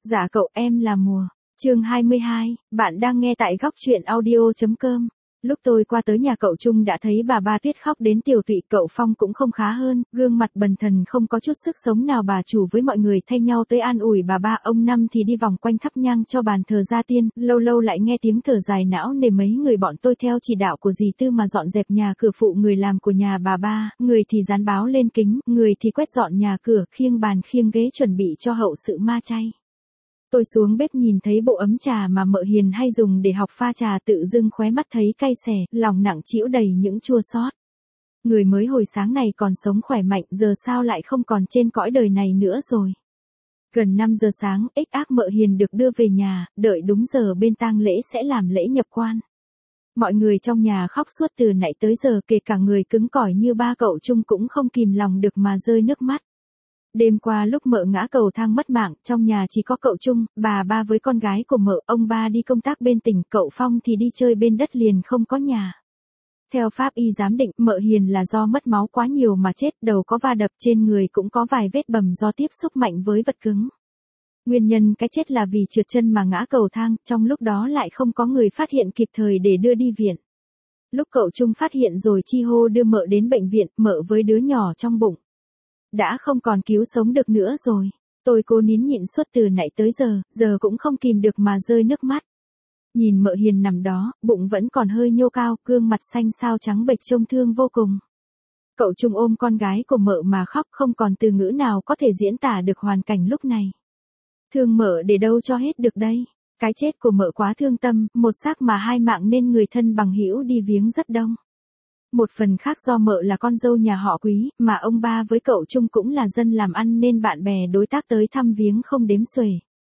Dạ cậu, em là Mùa. Chương 22, bạn đang nghe tại góc truyện audio.com. Lúc tôi qua tới nhà cậu Trung đã thấy bà Ba Tuyết khóc đến tiều tụy, cậu Phong cũng không khá hơn, gương mặt bần thần không có chút sức sống nào. Bà chủ với mọi người thay nhau tới an ủi bà Ba, ông Năm thì đi vòng quanh thắp nhang cho bàn thờ gia tiên, lâu lâu lại nghe tiếng thở dài não nề. Mấy người bọn tôi theo chỉ đạo của dì Tư mà dọn dẹp nhà cửa, phụ người làm của nhà bà Ba, người thì dán báo lên kính, người thì quét dọn nhà cửa, khiêng bàn khiêng ghế chuẩn bị cho hậu sự ma chay. Tôi xuống bếp nhìn thấy bộ ấm trà mà mợ Hiền hay dùng để học pha trà, tự dưng khóe mắt thấy cay xè, lòng nặng trĩu đầy những chua xót. Người mới hồi sáng này còn sống khỏe mạnh, giờ sao lại không còn trên cõi đời này nữa rồi. Gần 5 giờ sáng, ích ác mợ Hiền được đưa về nhà, đợi đúng giờ bên tang lễ sẽ làm lễ nhập quan. Mọi người trong nhà khóc suốt từ nãy tới giờ, kể cả người cứng cỏi như ba cậu Trung cũng không kìm lòng được mà rơi nước mắt. Đêm qua lúc mợ ngã cầu thang mất mạng, trong nhà chỉ có cậu Trung, bà Ba với con gái của mợ, ông Ba đi công tác bên tỉnh, cậu Phong thì đi chơi bên đất liền không có nhà. Theo pháp y giám định, mợ Hiền là do mất máu quá nhiều mà chết, đầu có va đập, trên người cũng có vài vết bầm do tiếp xúc mạnh với vật cứng. Nguyên nhân cái chết là vì trượt chân mà ngã cầu thang, trong lúc đó lại không có người phát hiện kịp thời để đưa đi viện. Lúc cậu Trung phát hiện rồi chi hô đưa mợ đến bệnh viện, mợ với đứa nhỏ trong bụng đã không còn cứu sống được nữa rồi. Tôi cố nín nhịn suốt từ nãy tới giờ cũng không kìm được mà rơi nước mắt. Nhìn mợ Hiền nằm đó, bụng vẫn còn hơi nhô cao, gương mặt xanh xao trắng bệch trông thương vô cùng. Cậu Trung ôm con gái của mợ mà khóc, không còn từ ngữ nào có thể diễn tả được hoàn cảnh lúc này. Thương mợ để đâu cho hết được đây. Cái chết của mợ quá thương tâm, một xác mà hai mạng nên người thân bằng hữu đi viếng rất đông. Một phần khác do mợ là con dâu nhà họ Quý, mà ông Ba với cậu Trung cũng là dân làm ăn nên bạn bè đối tác tới thăm viếng không đếm xuể.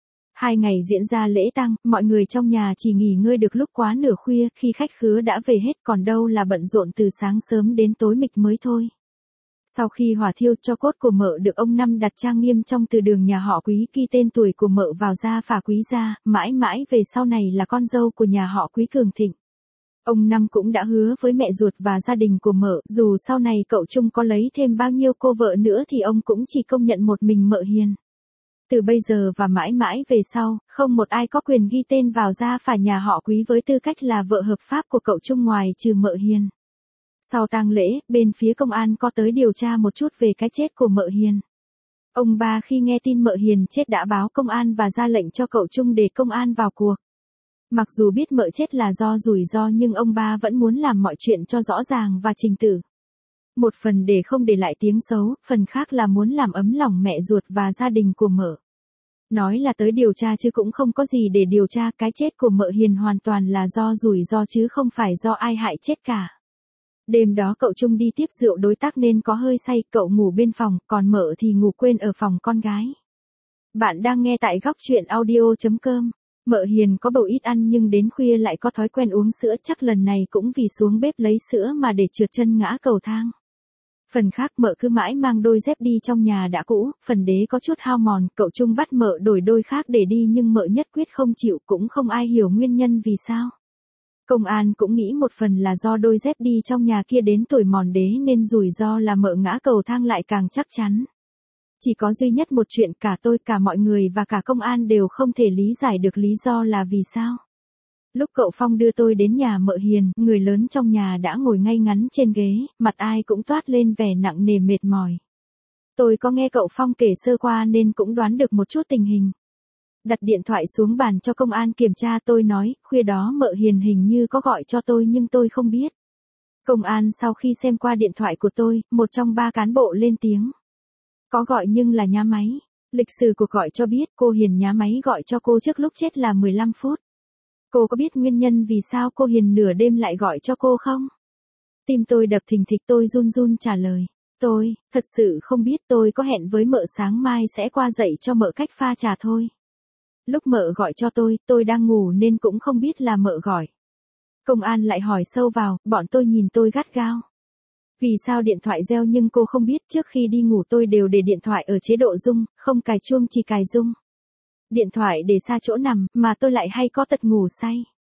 2 ngày diễn ra lễ tang, mọi người trong nhà chỉ nghỉ ngơi được lúc quá nửa khuya, khi khách khứa đã về hết, còn đâu là bận rộn từ sáng sớm đến tối mịt mới thôi. Sau khi hỏa thiêu, tro cốt của mợ được ông Năm đặt trang nghiêm trong từ đường nhà họ Quý, ghi tên tuổi của mợ vào gia phả Quý gia, mãi mãi về sau này là con dâu của nhà họ Quý cường thịnh. Ông Năm cũng đã hứa với mẹ ruột và gia đình của mợ, dù sau này cậu Trung có lấy thêm bao nhiêu cô vợ nữa thì ông cũng chỉ công nhận một mình mợ Hiền. Từ bây giờ và mãi mãi về sau, không một ai có quyền ghi tên vào gia phả nhà họ Quý với tư cách là vợ hợp pháp của cậu Trung ngoài trừ mợ Hiền. Sau tang lễ, bên phía công an có tới điều tra một chút về cái chết của mợ Hiền. Ông Ba khi nghe tin mợ Hiền chết đã báo công an và ra lệnh cho cậu Trung để công an vào cuộc. Mặc dù biết mợ chết là do rủi ro nhưng ông Ba vẫn muốn làm mọi chuyện cho rõ ràng và trình tự. Một phần để không để lại tiếng xấu, phần khác là muốn làm ấm lòng mẹ ruột và gia đình của mợ. Nói là tới điều tra chứ cũng không có gì để điều tra, cái chết của mợ Hiền hoàn toàn là do rủi ro chứ không phải do ai hại chết cả. Đêm đó cậu Trung đi tiếp rượu đối tác nên có hơi say, cậu ngủ bên phòng, còn mợ thì ngủ quên ở phòng con gái. Bạn đang nghe tại góc truyện audio.com. Mợ Hiền có bầu ít ăn nhưng đến khuya lại có thói quen uống sữa, chắc lần này cũng vì xuống bếp lấy sữa mà để trượt chân ngã cầu thang. Phần khác mợ cứ mãi mang đôi dép đi trong nhà đã cũ, phần đế có chút hao mòn, cậu Trung bắt mợ đổi đôi khác để đi nhưng mợ nhất quyết không chịu, cũng không ai hiểu nguyên nhân vì sao. Công an cũng nghĩ một phần là do đôi dép đi trong nhà kia đến tuổi mòn đế nên rủi ro là mợ ngã cầu thang lại càng chắc chắn. Chỉ có duy nhất một chuyện cả tôi, cả mọi người và cả công an đều không thể lý giải được lý do là vì sao. Lúc cậu Phong đưa tôi đến nhà mợ Hiền, người lớn trong nhà đã ngồi ngay ngắn trên ghế, mặt ai cũng toát lên vẻ nặng nề mệt mỏi. Tôi có nghe cậu Phong kể sơ qua nên cũng đoán được một chút tình hình. Đặt điện thoại xuống bàn cho công an kiểm tra, tôi nói, khuya đó mợ Hiền hình như có gọi cho tôi nhưng tôi không biết. Công an sau khi xem qua điện thoại của tôi, một trong 3 cán bộ lên tiếng. Có gọi nhưng là nhá máy. Lịch sử cuộc gọi cho biết cô Hiền nhá máy gọi cho cô trước lúc chết là 15 phút. Cô có biết nguyên nhân vì sao cô Hiền nửa đêm lại gọi cho cô không? Tim tôi đập thình thịch, tôi run run trả lời. Tôi, thật sự không biết, tôi có hẹn với mợ sáng mai sẽ qua dạy cho mợ cách pha trà thôi. Lúc mợ gọi cho tôi đang ngủ nên cũng không biết là mợ gọi. Công an lại hỏi sâu vào, bọn tôi nhìn tôi gắt gao. Vì sao điện thoại reo nhưng cô không biết, trước khi đi ngủ tôi đều để điện thoại ở chế độ rung, không cài chuông chỉ cài rung. Điện thoại để xa chỗ nằm, mà tôi lại hay có tật ngủ say.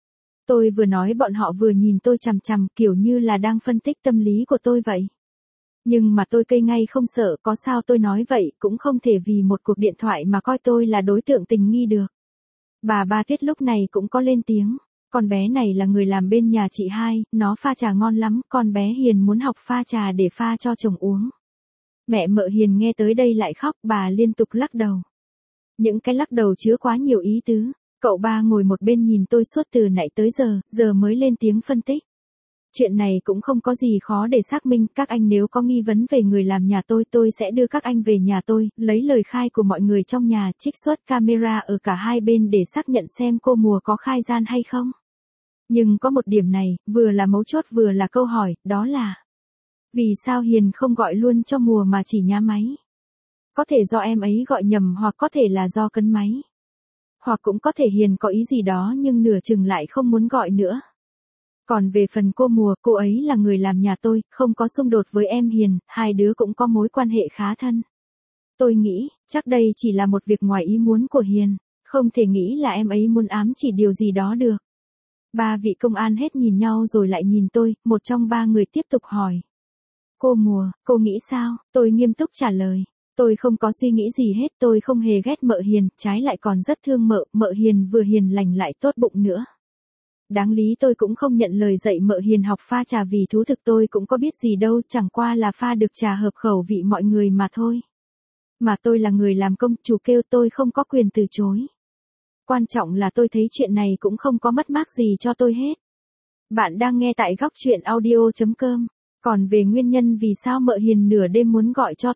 Tôi vừa nói bọn họ vừa nhìn tôi chằm chằm, kiểu như là đang phân tích tâm lý của tôi vậy. Nhưng mà tôi cây ngay không sợ, có sao tôi nói vậy, cũng không thể vì một cuộc điện thoại mà coi tôi là đối tượng tình nghi được. Bà Ba Tuyết lúc này cũng có lên tiếng. Con bé này là người làm bên nhà chị hai, nó pha trà ngon lắm, con bé Hiền muốn học pha trà để pha cho chồng uống. Mẹ Mợ Hiền nghe tới đây lại khóc, bà liên tục lắc đầu. Những cái lắc đầu chứa quá nhiều ý tứ. Cậu Ba ngồi một bên nhìn tôi suốt từ nãy tới giờ mới lên tiếng phân tích. Chuyện này cũng không có gì khó để xác minh, các anh nếu có nghi vấn về người làm nhà tôi sẽ đưa các anh về nhà tôi, lấy lời khai của mọi người trong nhà, trích xuất camera ở cả hai bên để xác nhận xem cô Mùa có khai gian hay không. Nhưng có một điểm này, vừa là mấu chốt vừa là câu hỏi, đó là vì sao Hiền không gọi luôn cho Mùa mà chỉ nhá máy? Có thể do em ấy gọi nhầm hoặc có thể là do cấn máy. Hoặc cũng có thể Hiền có ý gì đó nhưng nửa chừng lại không muốn gọi nữa. Còn về phần cô Mùa, cô ấy là người làm nhà tôi, không có xung đột với em Hiền, hai đứa cũng có mối quan hệ khá thân. Tôi nghĩ, chắc đây chỉ là một việc ngoài ý muốn của Hiền, không thể nghĩ là em ấy muốn ám chỉ điều gì đó được. Ba vị công an hết nhìn nhau rồi lại nhìn tôi, một trong ba người tiếp tục hỏi. Cô Mùa, cô nghĩ sao? Tôi nghiêm túc trả lời. Tôi không có suy nghĩ gì hết, tôi không hề ghét Mợ Hiền, trái lại còn rất thương Mợ Hiền vừa hiền lành lại tốt bụng nữa. Đáng lý tôi cũng không nhận lời dạy Mợ Hiền học pha trà vì thú thực tôi cũng có biết gì đâu, chẳng qua là pha được trà hợp khẩu vị mọi người mà thôi. Mà tôi là người làm công, chủ kêu tôi không có quyền từ chối. Quan trọng là tôi thấy chuyện này cũng không có mất mát gì cho tôi hết. Bạn đang nghe tại góc truyện audio.com. Còn về nguyên nhân vì sao Mợ Hiền nửa đêm muốn gọi cho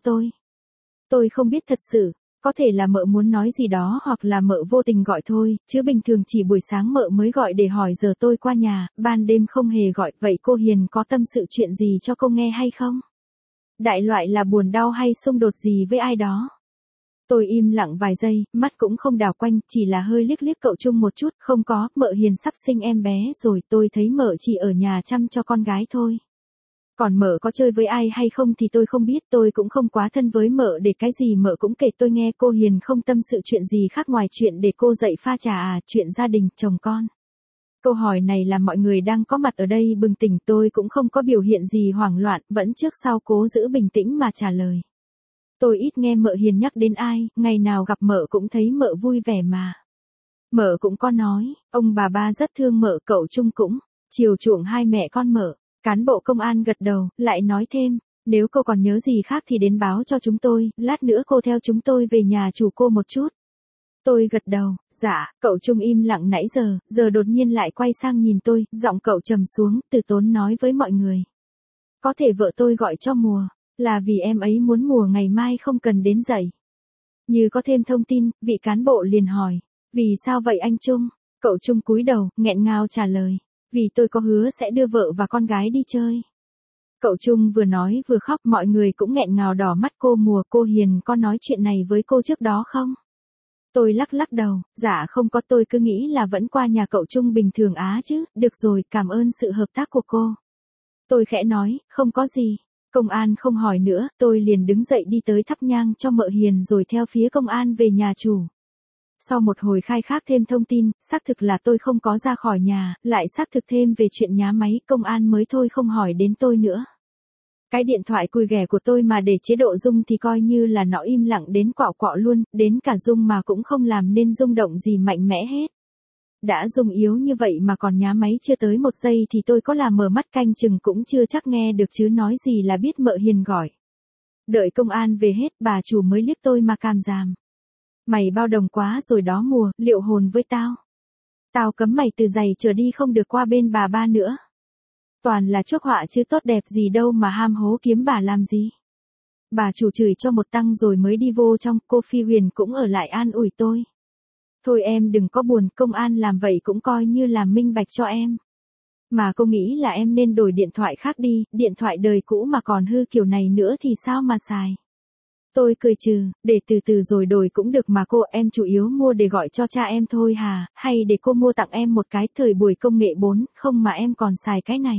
tôi không biết thật sự. Có thể là Mợ muốn nói gì đó hoặc là Mợ vô tình gọi thôi, chứ bình thường chỉ buổi sáng Mợ mới gọi để hỏi giờ tôi qua nhà, ban đêm không hề gọi. Vậy cô Hiền có tâm sự chuyện gì cho cô nghe hay không? Đại loại là buồn đau hay xung đột gì với ai đó? Tôi im lặng vài giây, mắt cũng không đảo quanh, chỉ là hơi liếc liếc cậu Trung một chút. Không có, Mợ Hiền sắp sinh em bé rồi, tôi thấy Mợ chỉ ở nhà chăm cho con gái thôi. Còn Mợ có chơi với ai hay không thì tôi không biết, tôi cũng không quá thân với Mợ để cái gì Mợ cũng kể tôi nghe. Cô Hiền không tâm sự chuyện gì khác ngoài chuyện để cô dạy pha trà à, chuyện gia đình, chồng con. Câu hỏi này làm mọi người đang có mặt ở đây bừng tỉnh, tôi cũng không có biểu hiện gì hoảng loạn, vẫn trước sau cố giữ bình tĩnh mà trả lời. Tôi ít nghe Mợ Hiền nhắc đến ai, ngày nào gặp Mợ cũng thấy Mợ vui vẻ mà. Mợ cũng có nói, ông bà Ba rất thương Mợ, cậu Trung cũng chiều chuộng hai mẹ con Mợ. Cán bộ công an gật đầu, lại nói thêm, nếu cô còn nhớ gì khác thì đến báo cho chúng tôi, lát nữa cô theo chúng tôi về nhà chủ cô một chút. Tôi gật đầu, dạ, cậu Trung im lặng nãy giờ đột nhiên lại quay sang nhìn tôi, giọng cậu trầm xuống, từ tốn nói với mọi người. Có thể vợ tôi gọi cho Mùa, là vì em ấy muốn Mùa ngày mai không cần đến dậy. Như có thêm thông tin, vị cán bộ liền hỏi, vì sao vậy anh Trung? Cậu Trung cúi đầu, nghẹn ngào trả lời. Vì tôi có hứa sẽ đưa vợ và con gái đi chơi. Cậu Trung vừa nói vừa khóc, mọi người cũng nghẹn ngào đỏ mắt. Cô Mùa, cô Hiền có nói chuyện này với cô trước đó không? Tôi lắc đầu, dạ không có, tôi cứ nghĩ là vẫn qua nhà cậu Trung bình thường á chứ, được rồi, cảm ơn sự hợp tác của cô. Tôi khẽ nói, không có gì. Công an không hỏi nữa, tôi liền đứng dậy đi tới thắp nhang cho Mợ Hiền rồi theo phía công an về nhà chủ. Sau một hồi khai thác thêm thông tin, xác thực là tôi không có ra khỏi nhà, lại xác thực thêm về chuyện nhá máy, công an mới thôi không hỏi đến tôi nữa. Cái điện thoại cùi ghẻ của tôi mà để chế độ rung thì coi như là nó im lặng đến quạo quọ luôn, đến cả rung mà cũng không làm nên rung động gì mạnh mẽ hết. Đã rung yếu như vậy mà còn nhá máy chưa tới một giây thì tôi có là mở mắt canh chừng cũng chưa chắc nghe được chứ nói gì là biết Mợ Hiền gọi. Đợi công an về hết bà chủ mới liếc tôi mà càm ràm. Mày bao đồng quá rồi đó Mùa, liệu hồn với tao. Tao cấm mày từ giày trở đi không được qua bên bà Ba nữa. Toàn là chuốc họa chứ tốt đẹp gì đâu mà ham hố kiếm bà làm gì. Bà chủ chửi cho một tăng rồi mới đi vô trong, cô Phi Huyền cũng ở lại an ủi tôi. Thôi em đừng có buồn, công an làm vậy cũng coi như làm minh bạch cho em. Mà cô nghĩ là em nên đổi điện thoại khác đi, điện thoại đời cũ mà còn hư kiểu này nữa thì sao mà xài. Tôi cười trừ, để từ từ rồi đổi cũng được mà cô, em chủ yếu mua để gọi cho cha em thôi hà, hay để cô mua tặng em một cái thời buổi công nghệ 4, không mà em còn xài cái này.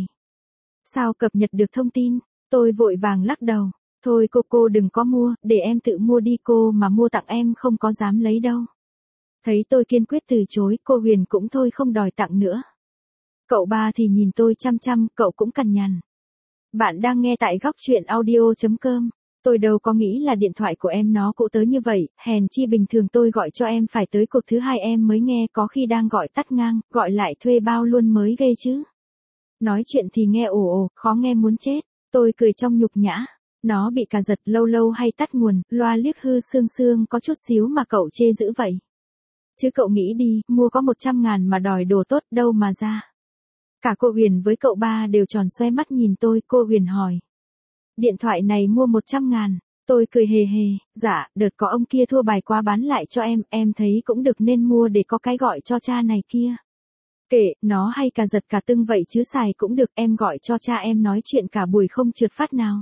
Sao cập nhật được thông tin? Tôi vội vàng lắc đầu, thôi cô đừng có mua, để em tự mua đi, cô mà mua tặng em không có dám lấy đâu. Thấy tôi kiên quyết từ chối, cô Huyền cũng thôi không đòi tặng nữa. Cậu Ba thì nhìn tôi chăm chăm, cậu cũng cằn nhằn. Bạn đang nghe tại góc chuyện audio.com. Tôi đâu có nghĩ là điện thoại của em nó cụ tới như vậy, hèn chi bình thường tôi gọi cho em phải tới cuộc thứ hai em mới nghe, có khi đang gọi tắt ngang, gọi lại thuê bao luôn mới ghê chứ. Nói chuyện thì nghe ồ ồ, khó nghe muốn chết. Tôi cười trong nhục nhã. Nó bị cà giật lâu lâu hay tắt nguồn, loa liếc hư sương sương có chút xíu mà cậu chê dữ vậy. Chứ cậu nghĩ đi, mua có 100.000 mà đòi đồ tốt đâu mà ra. Cả cô Huyền với cậu ba đều tròn xoe mắt nhìn tôi, cô Huyền hỏi. Điện thoại này mua 100.000. Tôi cười hề hề, dạ, đợt có ông kia thua bài quá bán lại cho em thấy cũng được nên mua để có cái gọi cho cha này kia. Kệ, nó hay cà giật cả tưng vậy chứ xài cũng được, em gọi cho cha em nói chuyện cả buổi không trượt phát nào.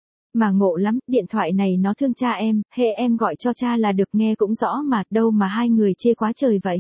Mà ngộ lắm, điện thoại này nó thương cha em, hệ em gọi cho cha là được, nghe cũng rõ mà, đâu mà hai người chê quá trời vậy.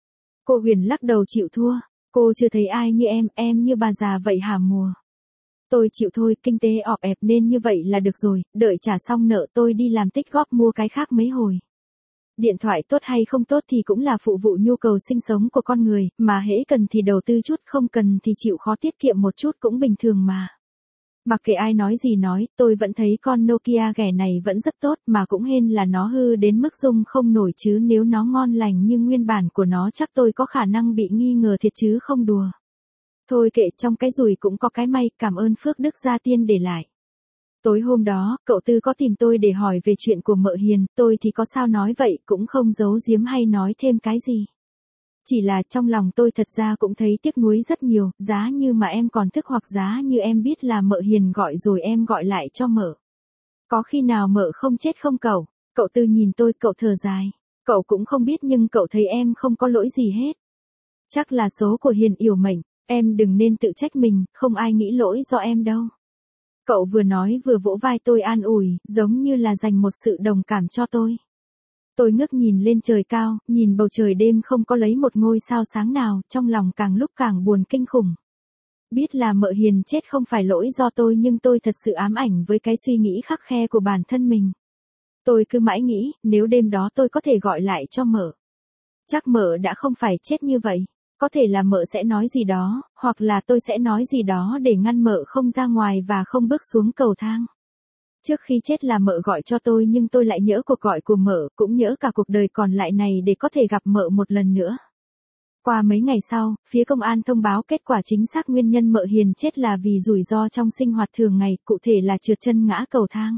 Cô Huyền lắc đầu chịu thua, cô chưa thấy ai như em như bà già vậy hả mùa. Tôi chịu thôi, kinh tế ọp ẹp nên như vậy là được rồi, đợi trả xong nợ tôi đi làm tích góp mua cái khác mấy hồi. Điện thoại tốt hay không tốt thì cũng là phụ vụ nhu cầu sinh sống của con người, mà hễ cần thì đầu tư chút, không cần thì chịu khó tiết kiệm một chút cũng bình thường mà. Mặc kệ ai nói gì nói, tôi vẫn thấy con Nokia ghẻ này vẫn rất tốt, mà cũng hên là nó hư đến mức dung không nổi, chứ nếu nó ngon lành như nguyên bản của nó chắc tôi có khả năng bị nghi ngờ thiệt chứ không đùa. Thôi kệ, trong cái rủi cũng có cái may, cảm ơn phước đức gia tiên để lại. Tối hôm đó, cậu Tư có tìm tôi để hỏi về chuyện của mợ Hiền, tôi thì có sao nói vậy, cũng không giấu giếm hay nói thêm cái gì. Chỉ là trong lòng tôi thật ra cũng thấy tiếc nuối rất nhiều, giá như mà em còn thức hoặc giá như em biết là mợ Hiền gọi rồi em gọi lại cho mợ. Có khi nào mợ không chết không cậu? Cậu Tư nhìn tôi, cậu thở dài. Cậu cũng không biết nhưng cậu thấy em không có lỗi gì hết. Chắc là số của Hiền yểu mệnh, em đừng nên tự trách mình, không ai nghĩ lỗi do em đâu. Cậu vừa nói vừa vỗ vai tôi an ủi, giống như là dành một sự đồng cảm cho tôi. Tôi ngước nhìn lên trời cao, nhìn bầu trời đêm không có lấy một ngôi sao sáng nào, trong lòng càng lúc càng buồn kinh khủng. Biết là mợ Hiền chết không phải lỗi do tôi nhưng tôi thật sự ám ảnh với cái suy nghĩ khắc khe của bản thân mình. Tôi cứ mãi nghĩ, nếu đêm đó tôi có thể gọi lại cho mợ. Chắc mợ đã không phải chết như vậy. Có thể là mợ sẽ nói gì đó, hoặc là tôi sẽ nói gì đó để ngăn mợ không ra ngoài và không bước xuống cầu thang. Trước khi chết là mợ gọi cho tôi nhưng tôi lại nhỡ cuộc gọi của mợ, cũng nhỡ cả cuộc đời còn lại này để có thể gặp mợ một lần nữa. Qua mấy ngày sau, phía công an thông báo kết quả chính xác nguyên nhân mợ Hiền chết là vì rủi ro trong sinh hoạt thường ngày, cụ thể là trượt chân ngã cầu thang.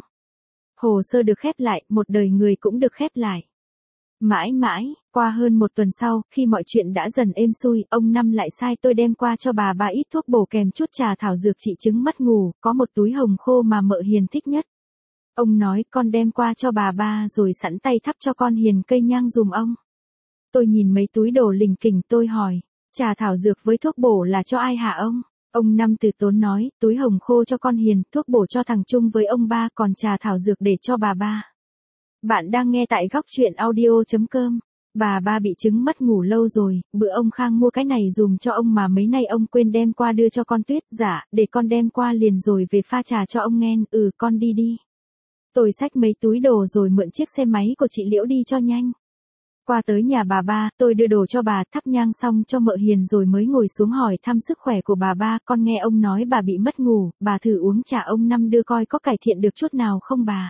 Hồ sơ được khép lại, một đời người cũng được khép lại. Mãi mãi, qua hơn một tuần sau, khi mọi chuyện đã dần êm xuôi, ông Năm lại sai tôi đem qua cho bà ba ít thuốc bổ kèm chút trà thảo dược trị chứng mất ngủ, có một túi hồng khô mà mợ Hiền thích nhất. Ông nói con đem qua cho bà ba rồi sẵn tay thắp cho con Hiền cây nhang dùm ông. Tôi nhìn mấy túi đồ lình kình tôi hỏi, trà thảo dược với thuốc bổ là cho ai hả ông? Ông Năm từ tốn nói, túi hồng khô cho con Hiền, thuốc bổ cho thằng Trung với ông ba, còn trà thảo dược để cho bà ba. Bạn đang nghe tại góc chuyện audio.com. Bà ba bị chứng mất ngủ lâu rồi, bữa ông Khang mua cái này dùm cho ông mà mấy nay ông quên đem qua đưa cho con Tuyết, dạ, để con đem qua liền rồi về pha trà cho ông nghe, con đi đi. Tôi xách mấy túi đồ rồi mượn chiếc xe máy của chị Liễu đi cho nhanh. Qua tới nhà bà ba, tôi đưa đồ cho bà, thắp nhang xong cho mợ Hiền rồi mới ngồi xuống hỏi thăm sức khỏe của bà ba, con nghe ông nói bà bị mất ngủ, bà thử uống trà ông Năm đưa coi có cải thiện được chút nào không bà.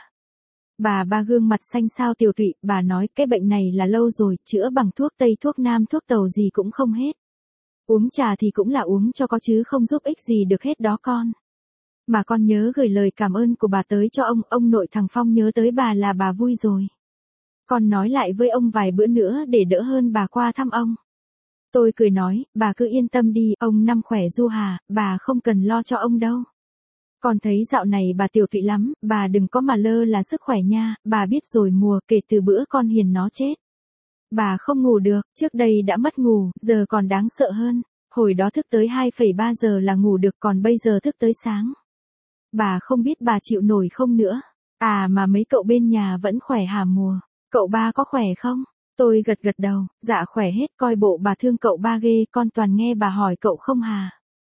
Bà ba gương mặt xanh xao tiều tụy, bà nói cái bệnh này là lâu rồi, chữa bằng thuốc Tây thuốc Nam thuốc Tàu gì cũng không hết. Uống trà thì cũng là uống cho có chứ không giúp ích gì được hết đó con. Mà con nhớ gửi lời cảm ơn của bà tới cho ông nội thằng Phong nhớ tới bà là bà vui rồi. Con nói lại với ông vài bữa nữa để đỡ hơn bà qua thăm ông. Tôi cười nói, bà cứ yên tâm đi, ông Năm khỏe du hà, bà không cần lo cho ông đâu. Con thấy dạo này bà tiểu tụy lắm, bà đừng có mà lơ là sức khỏe nha, bà biết rồi mùa kể từ bữa con Hiền nó chết. Bà không ngủ được, trước đây đã mất ngủ, giờ còn đáng sợ hơn. Hồi đó thức tới 2,3 giờ là ngủ được còn bây giờ thức tới sáng. Bà không biết bà chịu nổi không nữa. À mà mấy cậu bên nhà vẫn khỏe hả mùa? Cậu ba có khỏe không? Tôi gật gật đầu, dạ khỏe hết, coi bộ bà thương cậu ba ghê, con toàn nghe bà hỏi cậu không hà.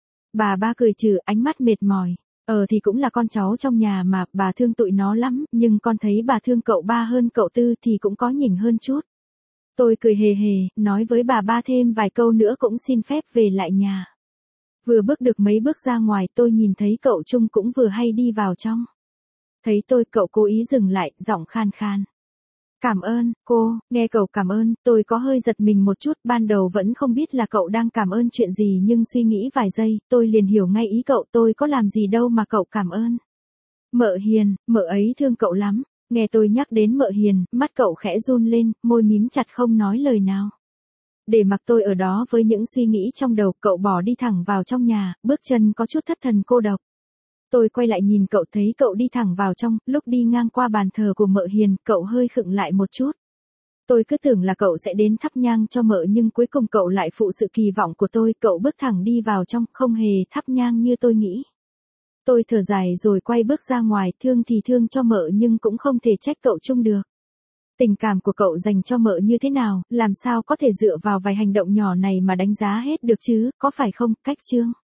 Bà ba cười trừ, ánh mắt mệt mỏi. Thì cũng là con cháu trong nhà mà, bà thương tụi nó lắm, nhưng con thấy bà thương cậu ba hơn cậu Tư thì cũng có nhỉnh hơn chút. Tôi cười hề hề, nói với bà ba thêm vài câu nữa cũng xin phép về lại nhà. Vừa bước được mấy bước ra ngoài tôi nhìn thấy cậu Trung cũng vừa hay đi vào trong. Thấy tôi cậu cố ý dừng lại, giọng khan khan. Cảm ơn, cô, nghe cậu cảm ơn, tôi có hơi giật mình một chút, ban đầu vẫn không biết là cậu đang cảm ơn chuyện gì nhưng suy nghĩ vài giây, tôi liền hiểu ngay ý cậu, tôi có làm gì đâu mà cậu cảm ơn. Mợ Hiền, mợ ấy thương cậu lắm, nghe tôi nhắc đến mợ Hiền, mắt cậu khẽ run lên, môi mím chặt không nói lời nào. Để mặc tôi ở đó với những suy nghĩ trong đầu, cậu bỏ đi thẳng vào trong nhà, bước chân có chút thất thần cô độc. Tôi quay lại nhìn cậu thấy cậu đi thẳng vào trong, lúc đi ngang qua bàn thờ của mợ Hiền, cậu hơi khựng lại một chút. Tôi cứ tưởng là cậu sẽ đến thắp nhang cho mợ nhưng cuối cùng cậu lại phụ sự kỳ vọng của tôi, cậu bước thẳng đi vào trong, không hề thắp nhang như tôi nghĩ. Tôi thở dài rồi quay bước ra ngoài, thương thì thương cho mợ nhưng cũng không thể trách cậu Trung được. Tình cảm của cậu dành cho mợ như thế nào, làm sao có thể dựa vào vài hành động nhỏ này mà đánh giá hết được chứ, có phải không, Cách Chương?